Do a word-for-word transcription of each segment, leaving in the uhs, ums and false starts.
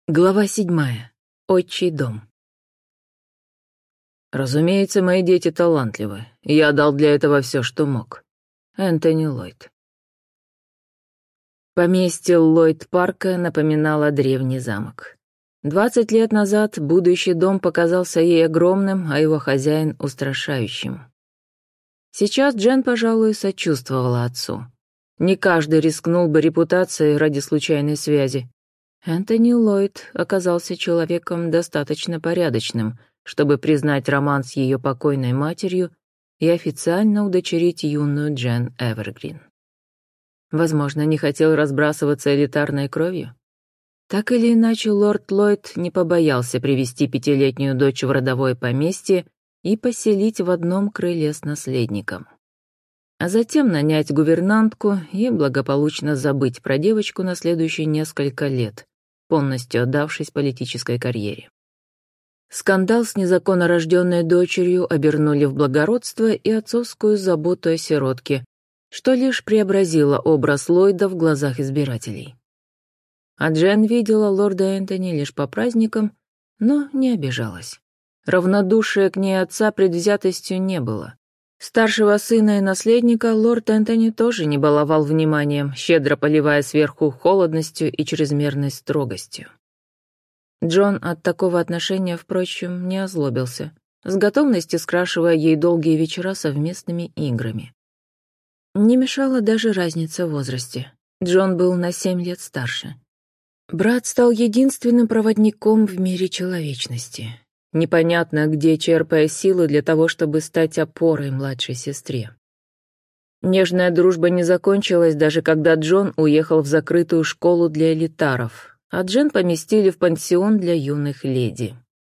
Глава седьмая. Отчий дом. Разумеется, мои дети талантливы. Я дал для этого все, что мог. Энтони Ллойд. Поместье Ллойд-парка напоминало древний замок. Двадцать лет назад будущий дом показался ей огромным, а его хозяин — устрашающим. Сейчас Джен, пожалуй, сочувствовала отцу. Не каждый рискнул бы репутацией ради случайной связи. Энтони Ллойд оказался человеком достаточно порядочным, чтобы признать роман с ее покойной матерью и официально удочерить юную Джен Эвергрин. Возможно, не хотел разбрасываться элитарной кровью? Так или иначе, лорд Ллойд не побоялся привести пятилетнюю дочь в родовое поместье и поселить в одном крыле с наследником. А затем нанять гувернантку и благополучно забыть про девочку на следующие несколько лет, полностью отдавшись политической карьере. Скандал с незаконно рожденной дочерью обернули в благородство и отцовскую заботу о сиротке, что лишь преобразило образ Ллойда в глазах избирателей. А Джен видела лорда Энтони лишь по праздникам, но не обижалась. Равнодушия к ней отца предвзятостью не было. Старшего сына и наследника лорд Энтони тоже не баловал вниманием, щедро поливая сверху холодностью и чрезмерной строгостью. Джон от такого отношения, впрочем, не озлобился, с готовностью скрашивая ей долгие вечера совместными играми. Не мешала даже разница в возрасте. Джон был на семь лет старше. Брат стал единственным проводником в мире человечности. Непонятно, где черпая силы для того, чтобы стать опорой младшей сестре. Нежная дружба не закончилась, даже когда Джон уехал в закрытую школу для элитаров, а Джен поместили в пансион для юных леди.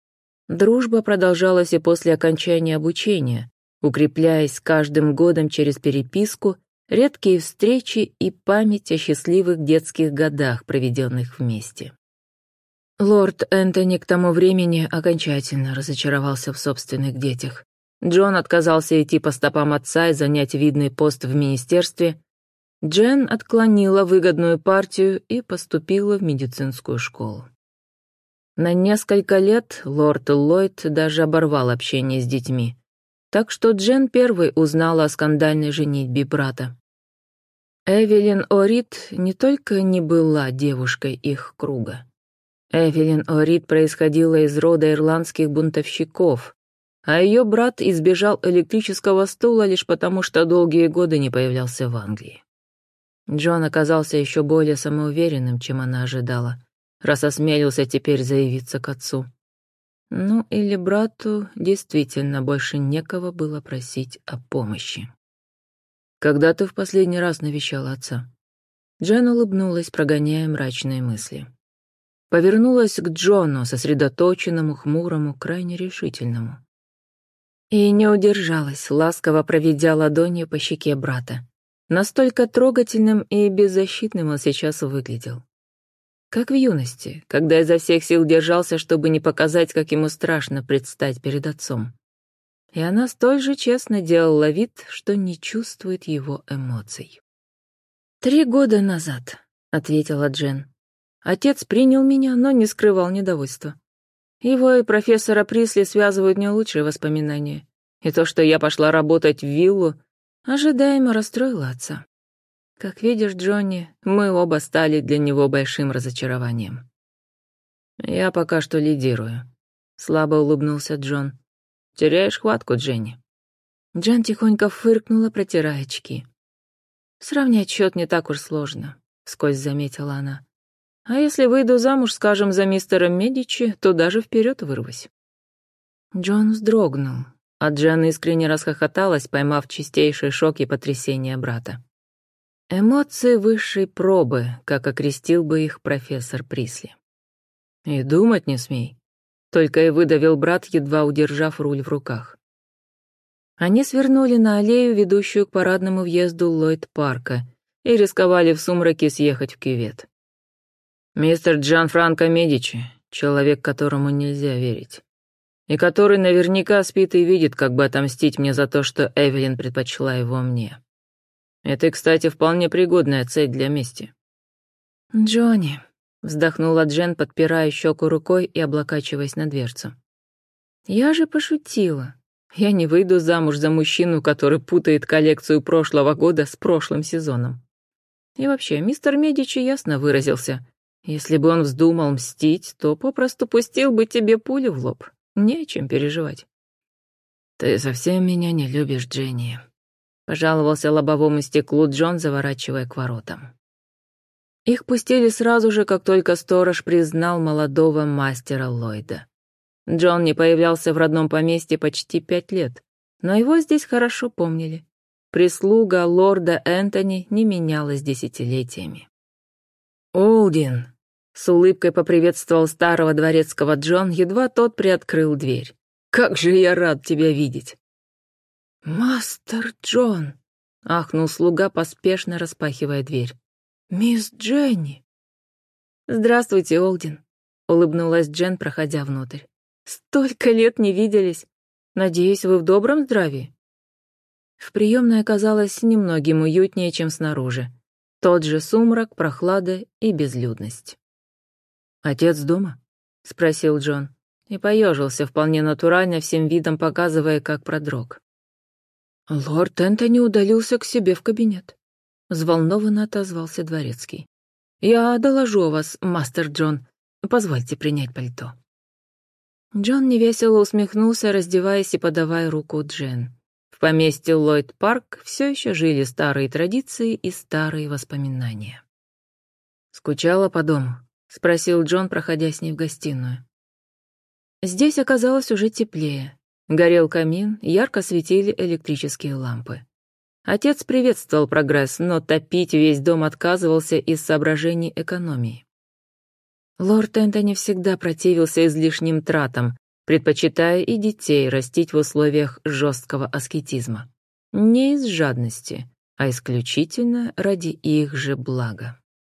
Дружба продолжалась и после окончания обучения, укрепляясь с каждым годом через переписку, редкие встречи и память о счастливых детских годах, проведенных вместе. Лорд Энтони к тому времени окончательно разочаровался в собственных детях. Джон отказался идти по стопам отца и занять видный пост в министерстве. Джен отклонила выгодную партию и поступила в медицинскую школу. На несколько лет лорд Ллойд даже оборвал общение с детьми, так что Джен первой узнала о скандальной женитьбе брата. Эвелин Орид не только не была девушкой их круга. Эвелин Орид происходила из рода ирландских бунтовщиков, а ее брат избежал электрического стула лишь потому, что долгие годы не появлялся в Англии. Джон оказался еще более самоуверенным, чем она ожидала, раз осмелился теперь заявиться к отцу. Ну, или брату действительно больше некого было просить о помощи. «Когда ты в последний раз навещала отца?» Джен улыбнулась, прогоняя мрачные мысли. Повернулась к Джону, сосредоточенному, хмурому, крайне решительному. И не удержалась, ласково проведя ладонью по щеке брата. Настолько трогательным и беззащитным он сейчас выглядел. Как в юности, когда изо всех сил держался, чтобы не показать, как ему страшно предстать перед отцом. И она столь же честно делала вид, что не чувствует его эмоций. «Три года назад», — ответила Джен. «Отец принял меня, но не скрывал недовольства. Его и профессора Присли связывают не лучшие воспоминания. И то, что я пошла работать в виллу, ожидаемо расстроило отца. Как видишь, Джонни, мы оба стали для него большим разочарованием». «Я пока что лидирую», — слабо улыбнулся Джон. «Теряешь хватку, Дженни». Джен тихонько фыркнула, протирая очки. «Сравнять счет не так уж сложно», — вскользь заметила она. «А если выйду замуж, скажем, за мистера Медичи, то даже вперед вырвусь». Джон вздрогнул, а Джен искренне расхохоталась, поймав чистейший шок и потрясение брата. Эмоции высшей пробы, как окрестил бы их профессор Присли. «И думать не смей», — только и выдавил брат, едва удержав руль в руках. Они свернули на аллею, ведущую к парадному въезду Ллойд-парка, и рисковали в сумраке съехать в кювет. «Мистер Джанфранко Медичи, человек, которому нельзя верить, и который наверняка спит и видит, как бы отомстить мне за то, что Эвелин предпочла его мне. Это, кстати, вполне пригодная цель для мести». «Джонни», Вздохнула Джен, подпирая щеку рукой и облокачиваясь на дверцу. «Я же пошутила. Я не выйду замуж за мужчину, который путает коллекцию прошлого года с прошлым сезоном. И вообще, мистер Медичи ясно выразился. Если бы он вздумал мстить, то попросту пустил бы тебе пулю в лоб. Не о чем переживать». «Ты совсем меня не любишь, Дженни», — пожаловался лобовому стеклу Джон, заворачивая к воротам. Их пустили сразу же, как только сторож признал молодого мастера Ллойда. Джон не появлялся в родном поместье почти пять лет, но его здесь хорошо помнили. Прислуга лорда Энтони не менялась десятилетиями. «Олдин!» — с улыбкой поприветствовал старого дворецкого Джон, едва тот приоткрыл дверь. «Как же я рад тебя видеть!» «Мастер Джон!» — ахнул слуга, поспешно распахивая дверь. «Мисс Дженни!» «Здравствуйте, Олдин!» — улыбнулась Джен, проходя внутрь. «Столько лет не виделись! Надеюсь, вы в добром здравии?» В приемной оказалось немногим уютнее, чем снаружи. Тот же сумрак, прохлада и безлюдность. «Отец дома?» — спросил Джон, и поежился вполне натурально, всем видом показывая, как продрог. «Лорд Энтони удалился к себе в кабинет», — взволнованно отозвался дворецкий. «Я доложу о вас, мастер Джон. Позвольте принять пальто». Джон невесело усмехнулся, раздеваясь и подавая руку Джен. В поместье Ллойд-Парк все еще жили старые традиции и старые воспоминания. «Скучала по дому?» — спросил Джон, проходя с ней в гостиную. Здесь оказалось уже теплее. Горел камин, ярко светили электрические лампы. Отец приветствовал прогресс, но топить весь дом отказывался из соображений экономии. Лорд Энтони всегда противился излишним тратам, предпочитая и детей растить в условиях жесткого аскетизма. Не из жадности, а исключительно ради их же блага.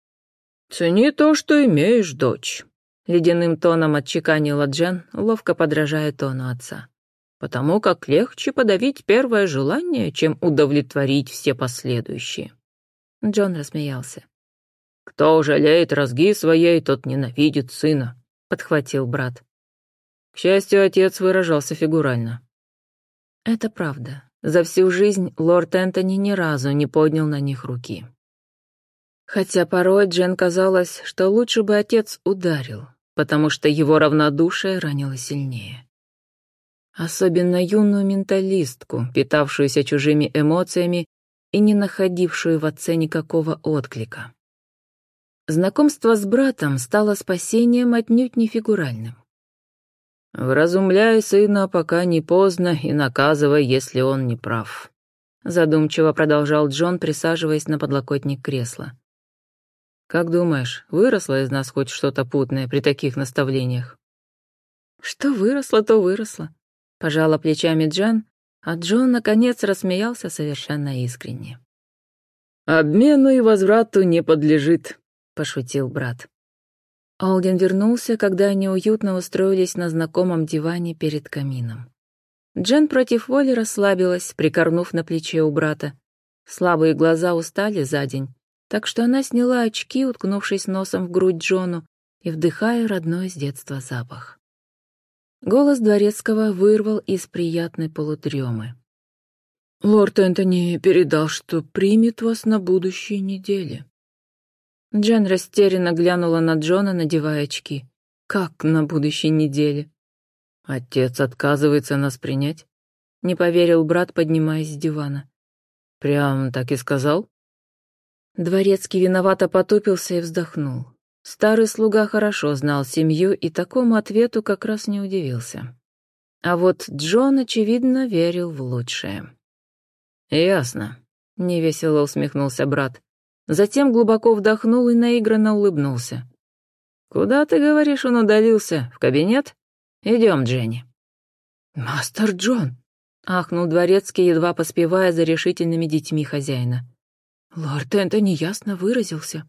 «Цени то, что имеешь, дочь», — ледяным тоном отчеканила Джен, ловко подражая тону отца. «Потому как легче подавить первое желание, чем удовлетворить все последующие». Джон рассмеялся. «Кто жалеет розги своей, тот ненавидит сына», — подхватил брат. К счастью, отец выражался фигурально. Это правда. За всю жизнь лорд Энтони ни разу не поднял на них руки. Хотя порой Джен казалось, что лучше бы отец ударил, потому что его равнодушие ранило сильнее. Особенно юную менталистку, питавшуюся чужими эмоциями и не находившую в отце никакого отклика. Знакомство с братом стало спасением отнюдь не фигуральным. «Вразумляй сына, пока не поздно, и наказывай, если он не прав», — задумчиво продолжал Джон, присаживаясь на подлокотник кресла. «Как думаешь, выросло из нас хоть что-то путное при таких наставлениях?» «Что выросло, то выросло», — пожала плечами Джен, а Джон, наконец, рассмеялся совершенно искренне. «Обмену и возврату не подлежит», — пошутил брат. Олдин вернулся, когда они уютно устроились на знакомом диване перед камином. Джен против воли расслабилась, прикорнув на плече у брата. Слабые глаза устали за день, так что она сняла очки, уткнувшись носом в грудь Джону и вдыхая родной с детства запах. Голос дворецкого вырвал из приятной полудремы. «Лорд Энтони передал, что примет вас на будущей неделе». Джен растерянно глянула на Джона, надевая очки. «Как на будущей неделе?» «Отец отказывается нас принять?» — не поверил брат, поднимаясь с дивана. «Прям так и сказал?» Дворецкий виновато потупился и вздохнул. Старый слуга хорошо знал семью и такому ответу как раз не удивился. А вот Джон, очевидно, верил в лучшее. «Ясно», — невесело усмехнулся брат. Затем глубоко вдохнул и наигранно улыбнулся. «Куда, ты говоришь, он удалился? В кабинет? Идем, Дженни». «Мастер Джон!» — ахнул дворецкий, едва поспевая за решительными детьми хозяина. «Лорд Энтони ясно выразился».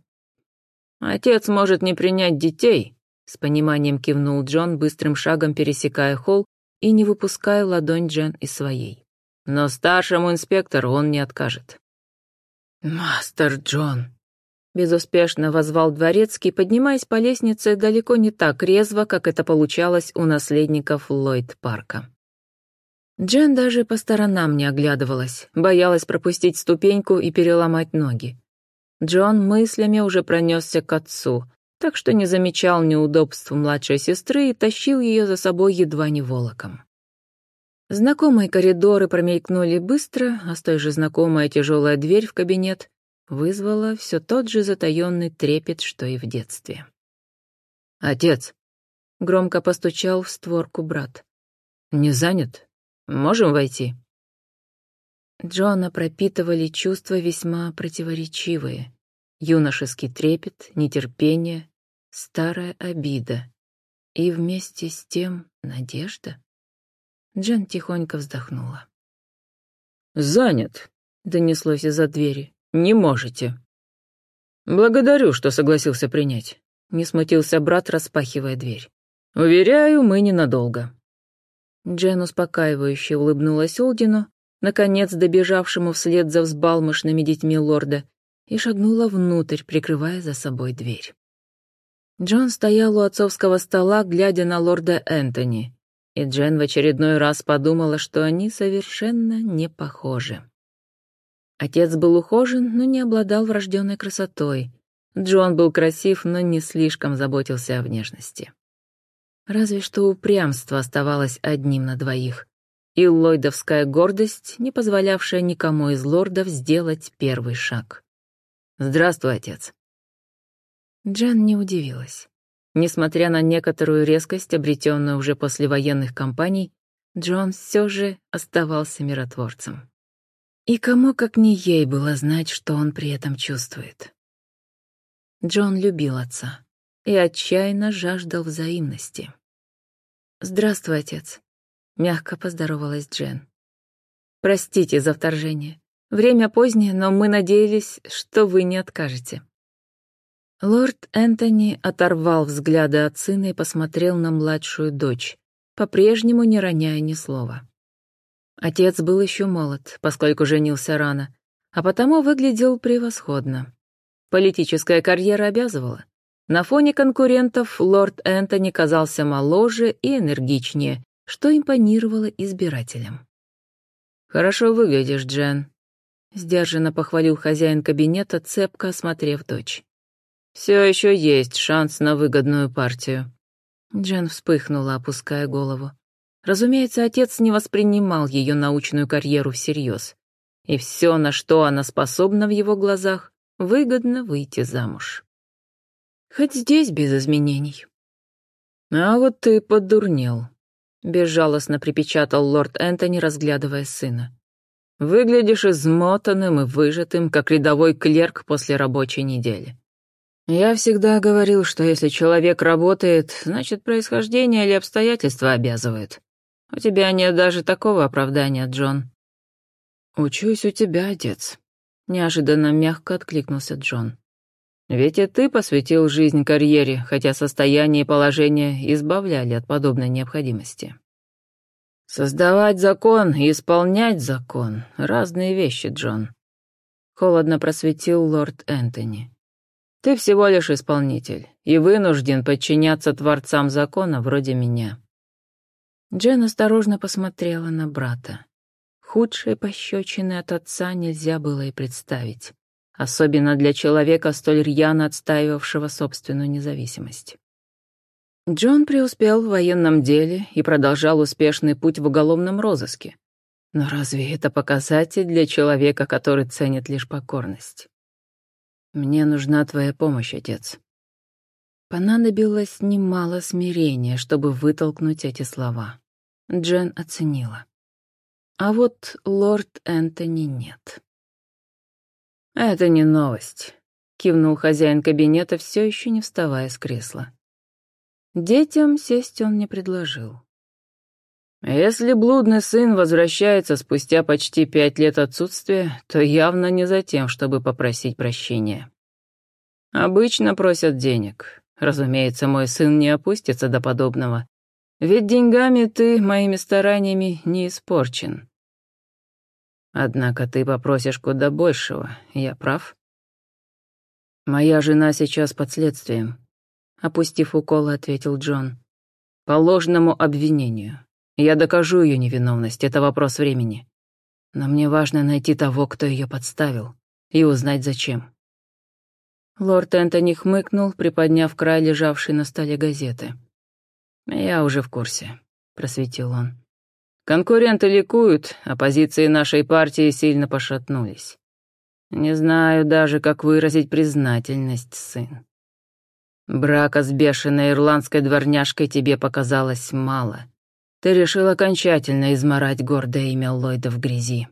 «Отец может не принять детей», — с пониманием кивнул Джон, быстрым шагом пересекая холл и не выпуская ладонь Джен из своей. «Но старшему инспектору он не откажет». «Мастер Джон!» Безуспешно воззвал дворецкий, поднимаясь по лестнице далеко не так резво, как это получалось у наследников Ллойд-парка. Джен даже по сторонам не оглядывалась, боялась пропустить ступеньку и переломать ноги. Джон мыслями уже пронесся к отцу, так что не замечал неудобств младшей сестры и тащил ее за собой едва не волоком. Знакомые коридоры промелькнули быстро, а столь же знакомая тяжелая дверь в кабинет вызвала все тот же затаенный трепет, что и в детстве. «Отец!» — громко постучал в створку брат. «Не занят? Можем войти?» Джона пропитывали чувства весьма противоречивые. Юношеский трепет, нетерпение, старая обида. И вместе с тем надежда. Джен тихонько вздохнула. «Занят», — донеслось из-за двери. «Не можете». «Благодарю, что согласился принять», — не смутился брат, распахивая дверь. «Уверяю, мы ненадолго». Джен успокаивающе улыбнулась Олдину, наконец добежавшему вслед за взбалмошными детьми лорда, и шагнула внутрь, прикрывая за собой дверь. Джон стоял у отцовского стола, глядя на лорда Энтони, и Джен в очередной раз подумала, что они совершенно не похожи. Отец был ухожен, но не обладал врожденной красотой. Джон был красив, но не слишком заботился о внешности. Разве что упрямство оставалось одним на двоих, и ллойдовская гордость, не позволявшая никому из лордов сделать первый шаг. «Здравствуй, отец». Джен не удивилась. Несмотря на некоторую резкость, обретенную уже после военных кампаний, Джон все же оставался миротворцем. И кому, как не ей, было знать, что он при этом чувствует. Джон любил отца и отчаянно жаждал взаимности. «Здравствуй, отец», — мягко поздоровалась Джен. «Простите за вторжение. Время позднее, но мы надеялись, что вы не откажете». Лорд Энтони оторвал взгляды от сына и посмотрел на младшую дочь, по-прежнему не роняя ни слова. Отец был еще молод, поскольку женился рано, а потому выглядел превосходно. Политическая карьера обязывала. На фоне конкурентов лорд Энтони казался моложе и энергичнее, что импонировало избирателям. «Хорошо выглядишь, Джен», — сдержанно похвалил хозяин кабинета, цепко осмотрев дочь. «Все еще есть шанс на выгодную партию». Джен вспыхнула, опуская голову. Разумеется, отец не воспринимал ее научную карьеру всерьез. И все, на что она способна в его глазах, выгодно выйти замуж. Хоть здесь без изменений. «А вот ты подурнел», — безжалостно припечатал лорд Энтони, разглядывая сына. «Выглядишь измотанным и выжатым, как рядовой клерк после рабочей недели. Я всегда говорил, что если человек работает, значит, происхождение или обстоятельства обязывают. У тебя нет даже такого оправдания, Джон». «Учусь у тебя, отец», — неожиданно мягко откликнулся Джон. «Ведь и ты посвятил жизнь карьере, хотя состояние и положение избавляли от подобной необходимости. Создавать закон и исполнять закон — разные вещи, Джон», — холодно просветил лорд Энтони. «Ты всего лишь исполнитель и вынужден подчиняться творцам закона вроде меня». Джен осторожно посмотрела на брата. Худшей пощечины от отца нельзя было и представить, особенно для человека, столь рьяно отстаивавшего собственную независимость. Джон преуспел в военном деле и продолжал успешный путь в уголовном розыске. Но разве это показатель для человека, который ценит лишь покорность? «Мне нужна твоя помощь, отец». Понадобилось немало смирения, чтобы вытолкнуть эти слова. Джен оценила. А вот лорд Энтони нет. «Это не новость», — кивнул хозяин кабинета, все еще не вставая с кресла. Детям сесть он не предложил. «Если блудный сын возвращается спустя почти пять лет отсутствия, то явно не за тем, чтобы попросить прощения. Обычно просят денег. Разумеется, мой сын не опустится до подобного. Ведь деньгами ты моими стараниями не испорчен. Однако ты попросишь куда большего, я прав?» «Моя жена сейчас под следствием», — опустив уколы, ответил Джон. «По ложному обвинению. Я докажу ее невиновность, это вопрос времени. Но мне важно найти того, кто ее подставил, и узнать, зачем». Лорд Энтони хмыкнул, приподняв край лежавшей на столе газеты. «Я уже в курсе», — просветил он. «Конкуренты ликуют, а позиции нашей партии сильно пошатнулись. Не знаю даже, как выразить признательность, сын. Брака с бешеной ирландской дворняжкой тебе показалось мало. Ты решил окончательно измарать гордое имя Ллойда в грязи».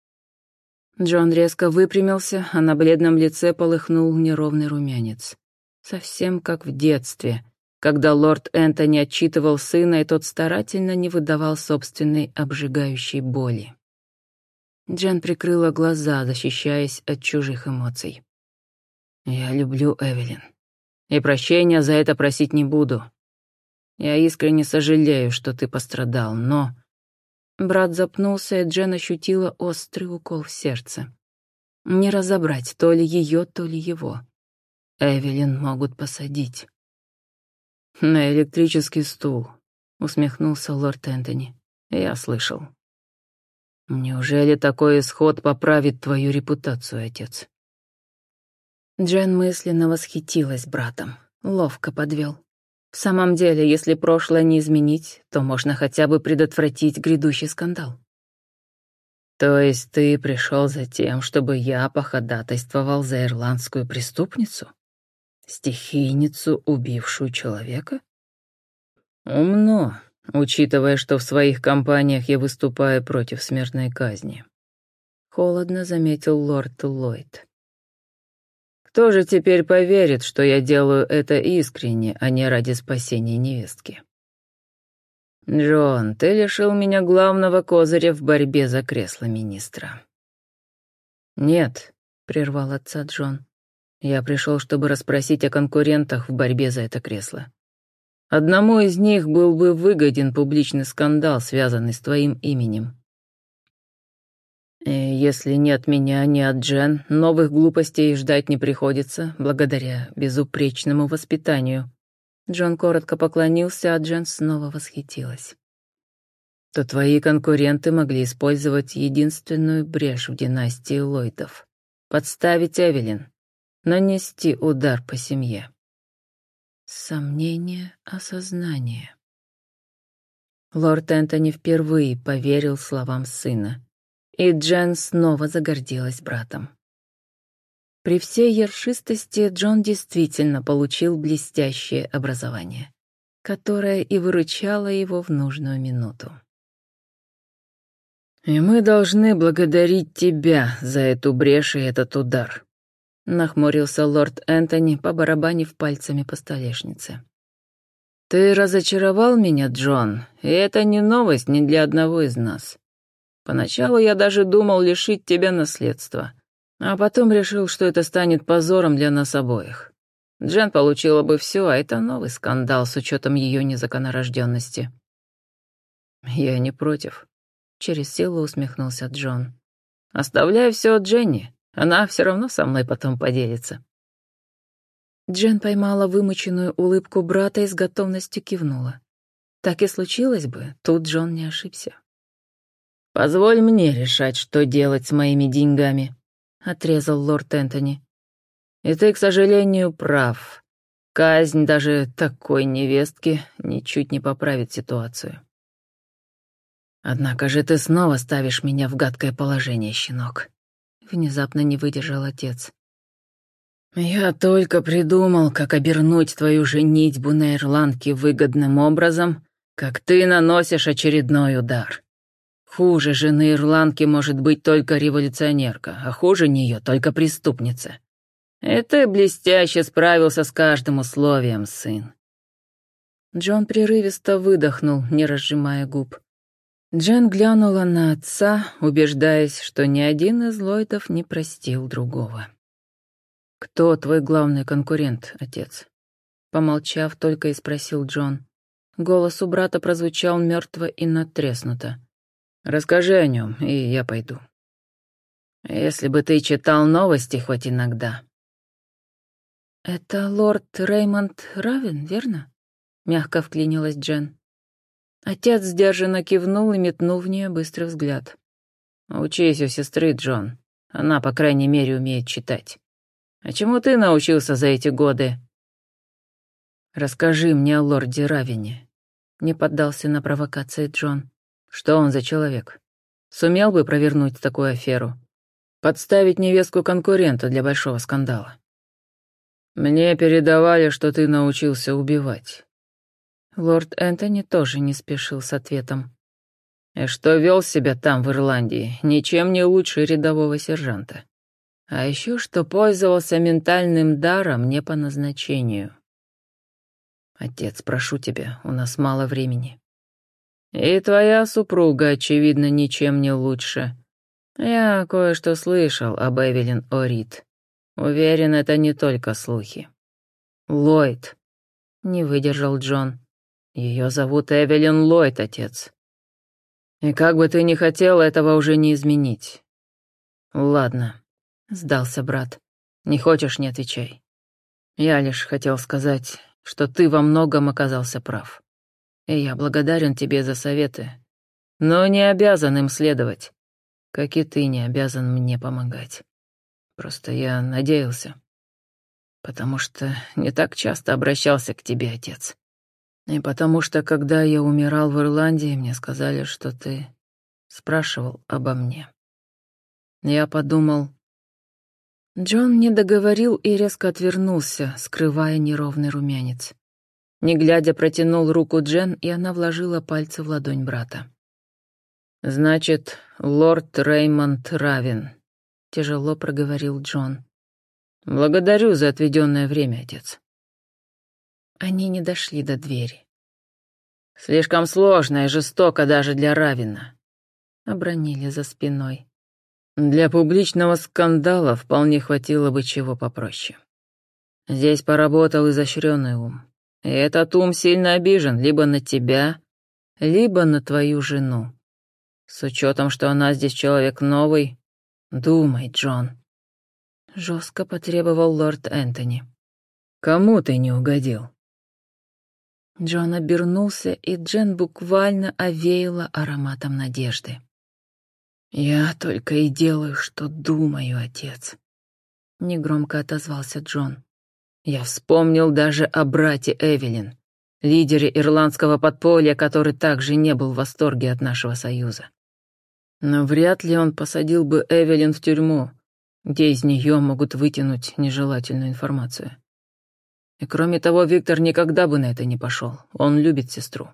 Джон резко выпрямился, а на бледном лице полыхнул неровный румянец. Совсем как в детстве, когда лорд Энтони отчитывал сына, и тот старательно не выдавал собственной обжигающей боли. Джен прикрыла глаза, защищаясь от чужих эмоций. «Я люблю Эвелин, и прощения за это просить не буду. Я искренне сожалею, что ты пострадал, но...» Брат запнулся, и Джен ощутила острый укол в сердце. Не разобрать, то ли ее, то ли его. Эвелин могут посадить. «На электрический стул», — усмехнулся лорд Энтони. «Я слышал». «Неужели такой исход поправит твою репутацию, отец?» Джен мысленно восхитилась братом. Ловко подвел. В самом деле, если прошлое не изменить, то можно хотя бы предотвратить грядущий скандал. «То есть ты пришел за тем, чтобы я походатайствовал за ирландскую преступницу? Стихийницу, убившую человека? Умно, учитывая, что в своих кампаниях я выступаю против смертной казни», — холодно заметил лорд Ллойд. «Кто же теперь поверит, что я делаю это искренне, а не ради спасения невестки?» «Джон, ты лишил меня главного козыря в борьбе за кресло министра». «Нет», — прервал отца Джон, — «я пришел, чтобы расспросить о конкурентах в борьбе за это кресло. Одному из них был бы выгоден публичный скандал, связанный с твоим именем. И если ни от меня, ни от Джен новых глупостей ждать не приходится, благодаря безупречному воспитанию». Джон коротко поклонился, а Джен снова восхитилась. «То твои конкуренты могли использовать единственную брешь в династии Ллойдов — подставить Эвелин, нанести удар по семье». Сомнение, осознание. Лорд Энтони впервые поверил словам сына, и Джен снова загордилась братом. При всей ершистости Джон действительно получил блестящее образование, которое и выручало его в нужную минуту. «И мы должны благодарить тебя за эту брешь и этот удар», — нахмурился лорд Энтони, побарабанив пальцами по столешнице. «Ты разочаровал меня, Джон, и это не новость ни для одного из нас. Поначалу я даже думал лишить тебя наследства, а потом решил, что это станет позором для нас обоих. Джен получила бы все, а это новый скандал с учетом ее незаконнорожденности». «Я не против», — через силу усмехнулся Джон. «Оставляй все Дженни, она все равно со мной потом поделится». Джен поймала вымученную улыбку брата и с готовностью кивнула. Так и случилось бы, тут Джон не ошибся. «Позволь мне решать, что делать с моими деньгами», — отрезал лорд Энтони. «И ты, к сожалению, прав. Казнь даже такой невестки ничуть не поправит ситуацию». «Однако же ты снова ставишь меня в гадкое положение, щенок», — внезапно не выдержал отец. «Я только придумал, как обернуть твою женитьбу на ирландке выгодным образом, как ты наносишь очередной удар. Хуже жены ирландки может быть только революционерка, а хуже нее только преступница. И ты блестяще справился с каждым условием, сын». Джон прерывисто выдохнул, не разжимая губ. Джен глянула на отца, убеждаясь, что ни один из Ллойдов не простил другого. «Кто твой главный конкурент, отец?» Помолчав, только и спросил Джон. Голос у брата прозвучал мертво и надтреснуто. «Расскажи о нем, и я пойду». «Если бы ты читал новости хоть иногда». «Это лорд Реймонд Равен, верно?» — мягко вклинилась Джен. Отец сдержанно кивнул и метнул в нее быстрый взгляд. «Учись у сестры, Джон. Она, по крайней мере, умеет читать. А чему ты научился за эти годы?» «Расскажи мне о лорде Равене», — не поддался на провокации Джон. «Что он за человек? Сумел бы провернуть такую аферу? Подставить невестку конкурента для большого скандала?» «Мне передавали, что ты научился убивать». Лорд Энтони тоже не спешил с ответом. «И что вел себя там, в Ирландии, ничем не лучше рядового сержанта. А еще что пользовался ментальным даром не по назначению. Отец, прошу тебя, у нас мало времени. И твоя супруга, очевидно, ничем не лучше. Я кое-что слышал об Эвелин Орид. Уверен, это не только слухи. Ллойд. Не выдержал Джон. Ее зовут Эвелин Ллойд, отец. И как бы ты ни хотел, этого уже не изменить. Ладно, сдался брат. Не хочешь — не отвечай. Я лишь хотел сказать, что ты во многом оказался прав. И я благодарен тебе за советы, но не обязан им следовать, как и ты не обязан мне помогать. Просто я надеялся, потому что не так часто обращался к тебе, отец. И потому что, когда я умирал в Ирландии, мне сказали, что ты спрашивал обо мне. Я подумал... Джон не договорил и резко отвернулся, скрывая неровный румянец. Не глядя, протянул руку Джен, и она вложила пальцы в ладонь брата. «Значит, лорд Реймонд Равен», — тяжело проговорил Джон. «Благодарю за отведенное время, отец». Они не дошли до двери. «Слишком сложно и жестоко даже для Равена», — обронили за спиной. «Для публичного скандала вполне хватило бы чего попроще. Здесь поработал изощренный ум. И этот ум сильно обижен либо на тебя, либо на твою жену. С учетом, что она здесь человек новый, думай, Джон». Жестко потребовал лорд Энтони. «Кому ты не угодил?» Джон обернулся, и Джен буквально овеяла ароматом надежды. «Я только и делаю, что думаю, отец», — негромко отозвался Джон. «Я вспомнил даже о брате Эвелин, лидере ирландского подполья, который также не был в восторге от нашего союза. Но вряд ли он посадил бы Эвелин в тюрьму, где из нее могут вытянуть нежелательную информацию. И кроме того, Виктор никогда бы на это не пошел, он любит сестру».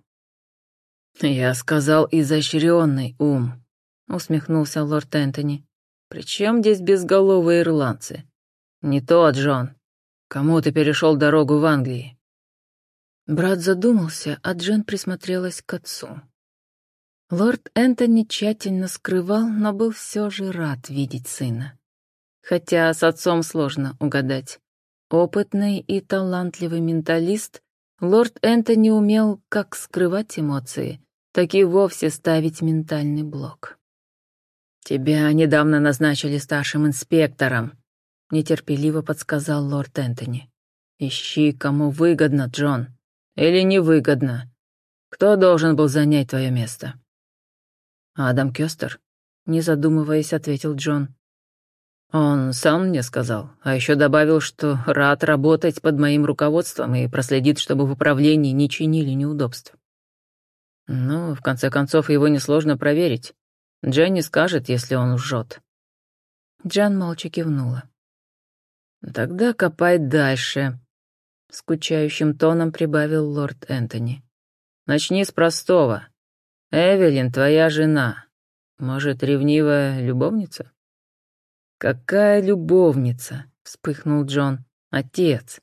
«Я сказал изощренный ум», — усмехнулся лорд Энтони. «Причем здесь безголовые ирландцы? Не то, Джон. Кому ты перешел дорогу в Англии?» Брат задумался, а Джен присмотрелась к отцу. Лорд Энтони тщательно скрывал, но был все же рад видеть сына. Хотя с отцом сложно угадать. Опытный и талантливый менталист, лорд Энтони умел как скрывать эмоции, так и вовсе ставить ментальный блок. «Тебя недавно назначили старшим инспектором», — нетерпеливо подсказал лорд Энтони. «Ищи, кому выгодно, Джон. Или невыгодно. Кто должен был занять твое место?» «Адам Кёстер», — не задумываясь, ответил Джон. «Он сам мне сказал, а еще добавил, что рад работать под моим руководством и проследит, чтобы в управлении не чинили неудобств. Ну, в конце концов, его несложно проверить. Дженни скажет, если он лжет». Джан молча кивнула. «Тогда копай дальше», — скучающим тоном прибавил лорд Энтони. «Начни с простого. Эвелин твоя жена. Может, ревнивая любовница?» «Какая любовница?» — вспыхнул Джон. «Отец».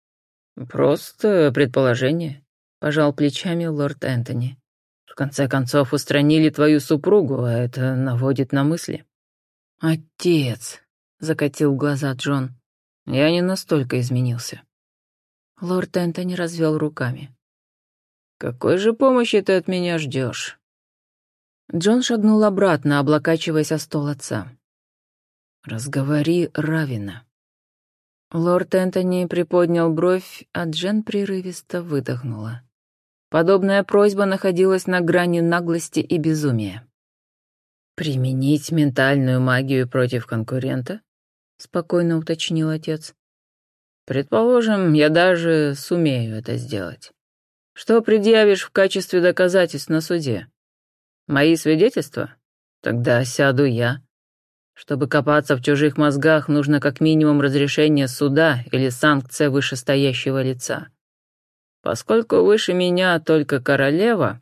«Просто предположение», — пожал плечами лорд Энтони. «В конце концов, устранили твою супругу, а это наводит на мысли». «Отец», — закатил глаза Джон. «Я не настолько изменился». Лорд Энтони развел руками. «Какой же помощи ты от меня ждешь?» Джон шагнул обратно, облокачиваясь о стол отца. «Разговори Равина». Лорд Энтони приподнял бровь, а Джен прерывисто выдохнула. Подобная просьба находилась на грани наглости и безумия. «Применить ментальную магию против конкурента?» — спокойно уточнил отец. «Предположим, я даже сумею это сделать. Что предъявишь в качестве доказательств на суде? Мои свидетельства? Тогда сяду я. Чтобы копаться в чужих мозгах, нужно как минимум разрешение суда или санкция вышестоящего лица. Поскольку выше меня только королева,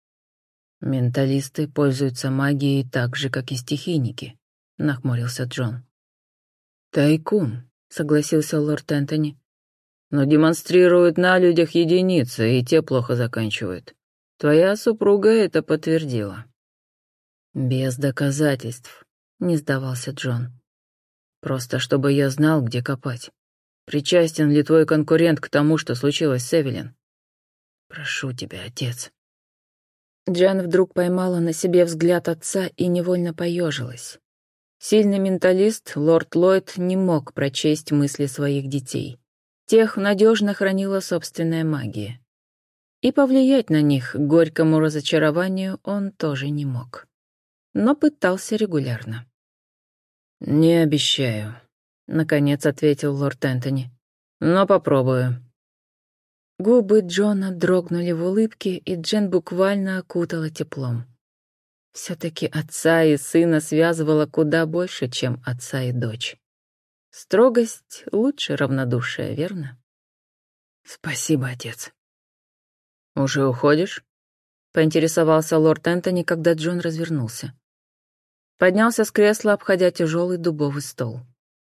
менталисты пользуются магией так же, как и стихийники, нахмурился Джон. Тайкун, согласился лорд Энтони. Но демонстрируют на людях единицы, и те плохо заканчивают. Твоя супруга это подтвердила. Без доказательств, не сдавался Джон. Просто чтобы я знал, где копать. Причастен ли твой конкурент к тому, что случилось с Эвелин? Прошу тебя, отец. Джен вдруг поймала на себе взгляд отца и невольно поежилась. Сильный менталист, лорд Ллойд, не мог прочесть мысли своих детей. Тех надежно хранила собственная магия. И повлиять на них к горькому разочарованию он тоже не мог. Но пытался регулярно. «Не обещаю», — наконец ответил лорд Энтони. «Но попробую». Губы Джона дрогнули в улыбке, и Джен буквально окутала теплом. Все-таки отца и сына связывало куда больше, чем отца и дочь. Строгость лучше равнодушия, верно? «Спасибо, отец». «Уже уходишь?» — поинтересовался лорд Энтони, когда Джон развернулся. Поднялся с кресла, обходя тяжелый дубовый стол.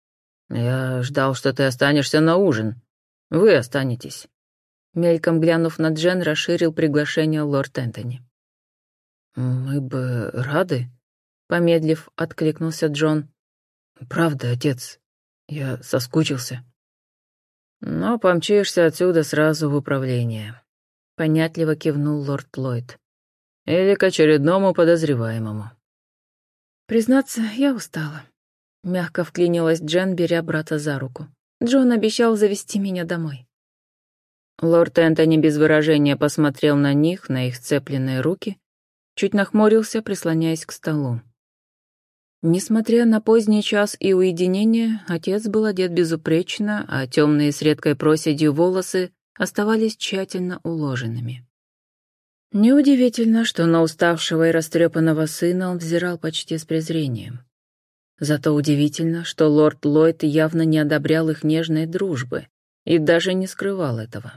«Я ждал, что ты останешься на ужин. Вы останетесь». Мельком глянув на Джен, расширил приглашение лорд Энтони. «Мы бы рады», — помедлив, откликнулся Джон. «Правда, отец, я соскучился». «Но помчишься отсюда сразу в управление», — понятливо кивнул лорд Ллойд. «Или к очередному подозреваемому». «Признаться, я устала», — мягко вклинилась Джен, беря брата за руку. «Джон обещал завести меня домой». Лорд Энтони без выражения посмотрел на них, на их сцепленные руки, чуть нахмурился, прислоняясь к столу. Несмотря на поздний час и уединение, отец был одет безупречно, а темные с редкой проседью волосы оставались тщательно уложенными. Неудивительно, что на уставшего и растрепанного сына он взирал почти с презрением. Зато удивительно, что лорд Ллойд явно не одобрял их нежной дружбы и даже не скрывал этого.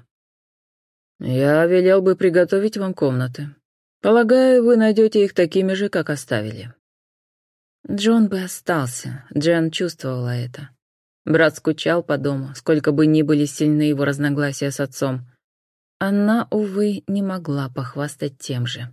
«Я велел бы приготовить вам комнаты. Полагаю, вы найдете их такими же, как оставили». Джон бы остался, Джен чувствовала это. Брат скучал по дому, сколько бы ни были сильны его разногласия с отцом. Она, увы, не могла похвастать тем же.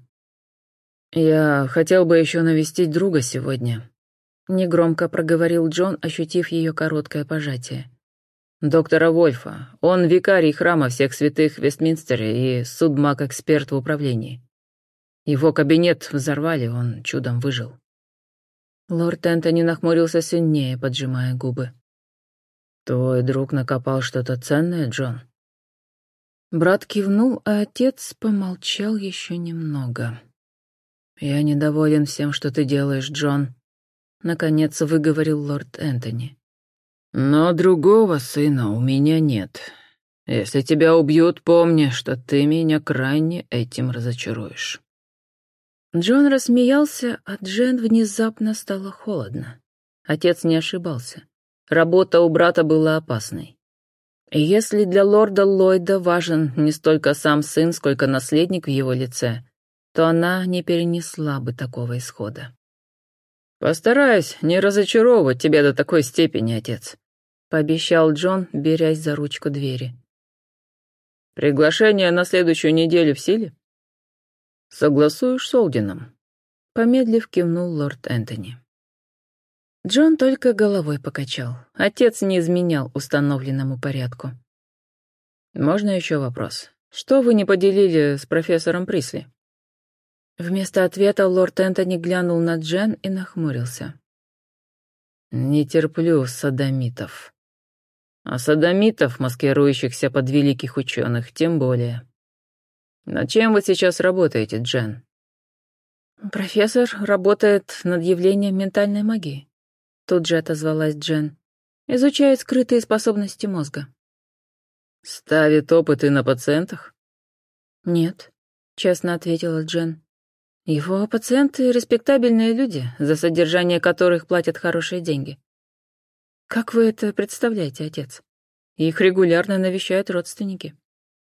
«Я хотел бы еще навестить друга сегодня», — негромко проговорил Джон, ощутив ее короткое пожатие. «Доктора Вольфа. Он викарий храма всех святых в Вестминстере и судмаг-эксперт в управлении. Его кабинет взорвали, он чудом выжил». Лорд Энтони нахмурился сильнее, поджимая губы. «Твой друг накопал что-то ценное, Джон?» Брат кивнул, а отец помолчал еще немного. «Я недоволен всем, что ты делаешь, Джон», — наконец выговорил лорд Энтони. «Но другого сына у меня нет. Если тебя убьют, помни, что ты меня крайне этим разочаруешь». Джон рассмеялся, а Джен внезапно стало холодно. Отец не ошибался. Работа у брата была опасной. И если для лорда Ллойда важен не столько сам сын, сколько наследник в его лице, то она не перенесла бы такого исхода. «Постараюсь не разочаровывать тебя до такой степени, отец», — пообещал Джон, берясь за ручку двери. «Приглашение на следующую неделю в силе?» «Согласуешь с Олдином?» Помедлив, кивнул лорд Энтони. Джон только головой покачал. Отец не изменял установленному порядку. «Можно еще вопрос? Что вы не поделили с профессором Присли?» Вместо ответа лорд Энтони глянул на Джен и нахмурился. «Не терплю содомитов». А содомитов, маскирующихся под великих ученых, тем более. Над чем вы сейчас работаете, Джен? Профессор работает над явлением ментальной магии. Тут же отозвалась Джен. Изучает скрытые способности мозга. Ставит опыты на пациентах? Нет, честно ответила Джен. Его пациенты — респектабельные люди, за содержание которых платят хорошие деньги. Как вы это представляете, отец? Их регулярно навещают родственники.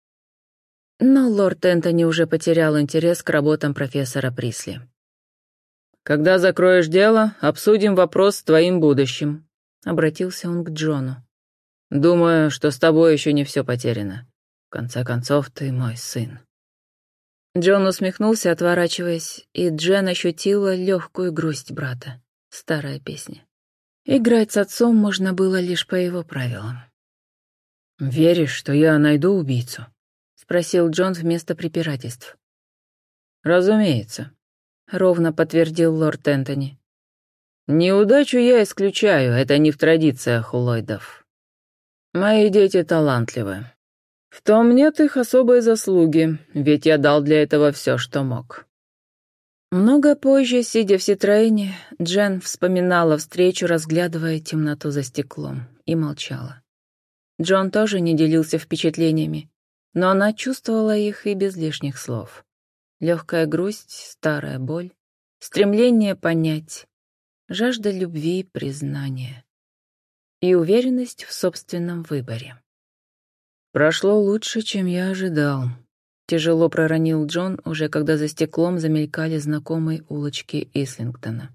Но лорд Энтони уже потерял интерес к работам профессора Присли. «Когда закроешь дело, обсудим вопрос с твоим будущим», — обратился он к Джону. «Думаю, что с тобой еще не все потеряно. В конце концов, ты мой сын». Джон усмехнулся, отворачиваясь, и Джен ощутила легкую грусть брата. Старая песня. Играть с отцом можно было лишь по его правилам. «Веришь, что я найду убийцу?» — спросил Джон вместо препирательств. «Разумеется», — ровно подтвердил лорд Энтони. «Неудачу я исключаю, это не в традициях Ллойдов. Мои дети талантливы. В том нет их особой заслуги, ведь я дал для этого все, что мог». Много позже, сидя в Ситроэне, Джен вспоминала встречу, разглядывая темноту за стеклом, и молчала. Джон тоже не делился впечатлениями, но она чувствовала их и без лишних слов. Легкая грусть, старая боль, стремление понять, жажда любви и признания и уверенность в собственном выборе. «Прошло лучше, чем я ожидал», — тяжело проронил Джон, уже когда за стеклом замелькали знакомые улочки Ислингтона.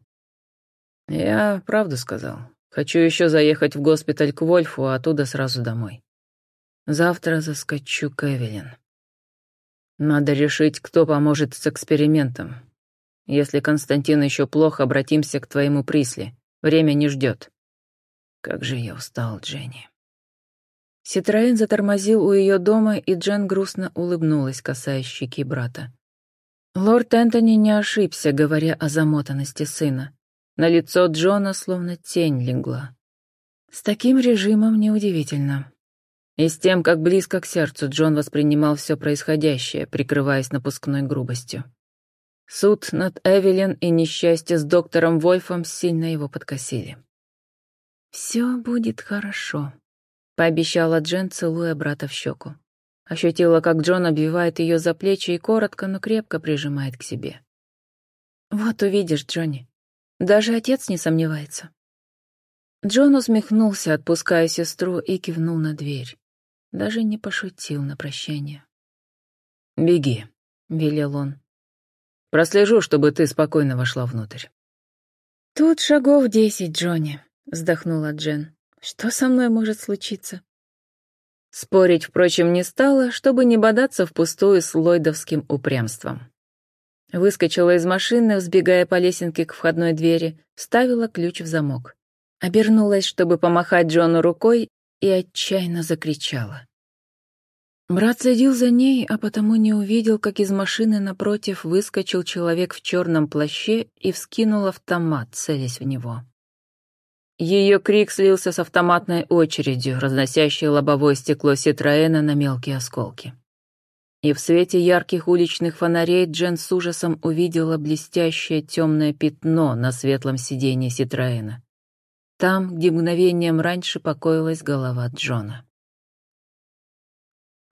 «Я правду сказал. Хочу еще заехать в госпиталь к Вольфу, а оттуда сразу домой. Завтра заскочу к Эвелин. Надо решить, кто поможет с экспериментом. Если Константин еще плохо, обратимся к твоему Присли. Время не ждет. Как же я устал, Дженни». Ситроен затормозил у ее дома, и Джен грустно улыбнулась, касаясь щеки брата. Лорд Энтони не ошибся, говоря о замотанности сына. На лицо Джона словно тень легла. С таким режимом неудивительно. И с тем, как близко к сердцу Джон воспринимал все происходящее, прикрываясь напускной грубостью. Суд над Эвелин и несчастье с доктором Вольфом сильно его подкосили. «Все будет хорошо», — пообещала Джен, целуя брата в щеку. Ощутила, как Джон обвивает ее за плечи и коротко, но крепко прижимает к себе. «Вот увидишь, Джонни. Даже отец не сомневается». Джон усмехнулся, отпуская сестру, и кивнул на дверь. Даже не пошутил на прощание. «Беги», — велел он. «Прослежу, чтобы ты спокойно вошла внутрь». «Тут шагов десять, Джонни», — вздохнула Джен. «Что со мной может случиться?» Спорить, впрочем, не стала, чтобы не бодаться впустую с ллойдовским упрямством. Выскочила из машины, взбегая по лесенке к входной двери, вставила ключ в замок. Обернулась, чтобы помахать Джону рукой, и отчаянно закричала. Брат следил за ней, а потому не увидел, как из машины напротив выскочил человек в черном плаще и вскинул автомат, целясь в него. Ее крик слился с автоматной очередью, разносящей лобовое стекло Ситроэна на мелкие осколки. И в свете ярких уличных фонарей Джен с ужасом увидела блестящее темное пятно на светлом сиденье Ситроэна. Там, где мгновением раньше покоилась голова Джона.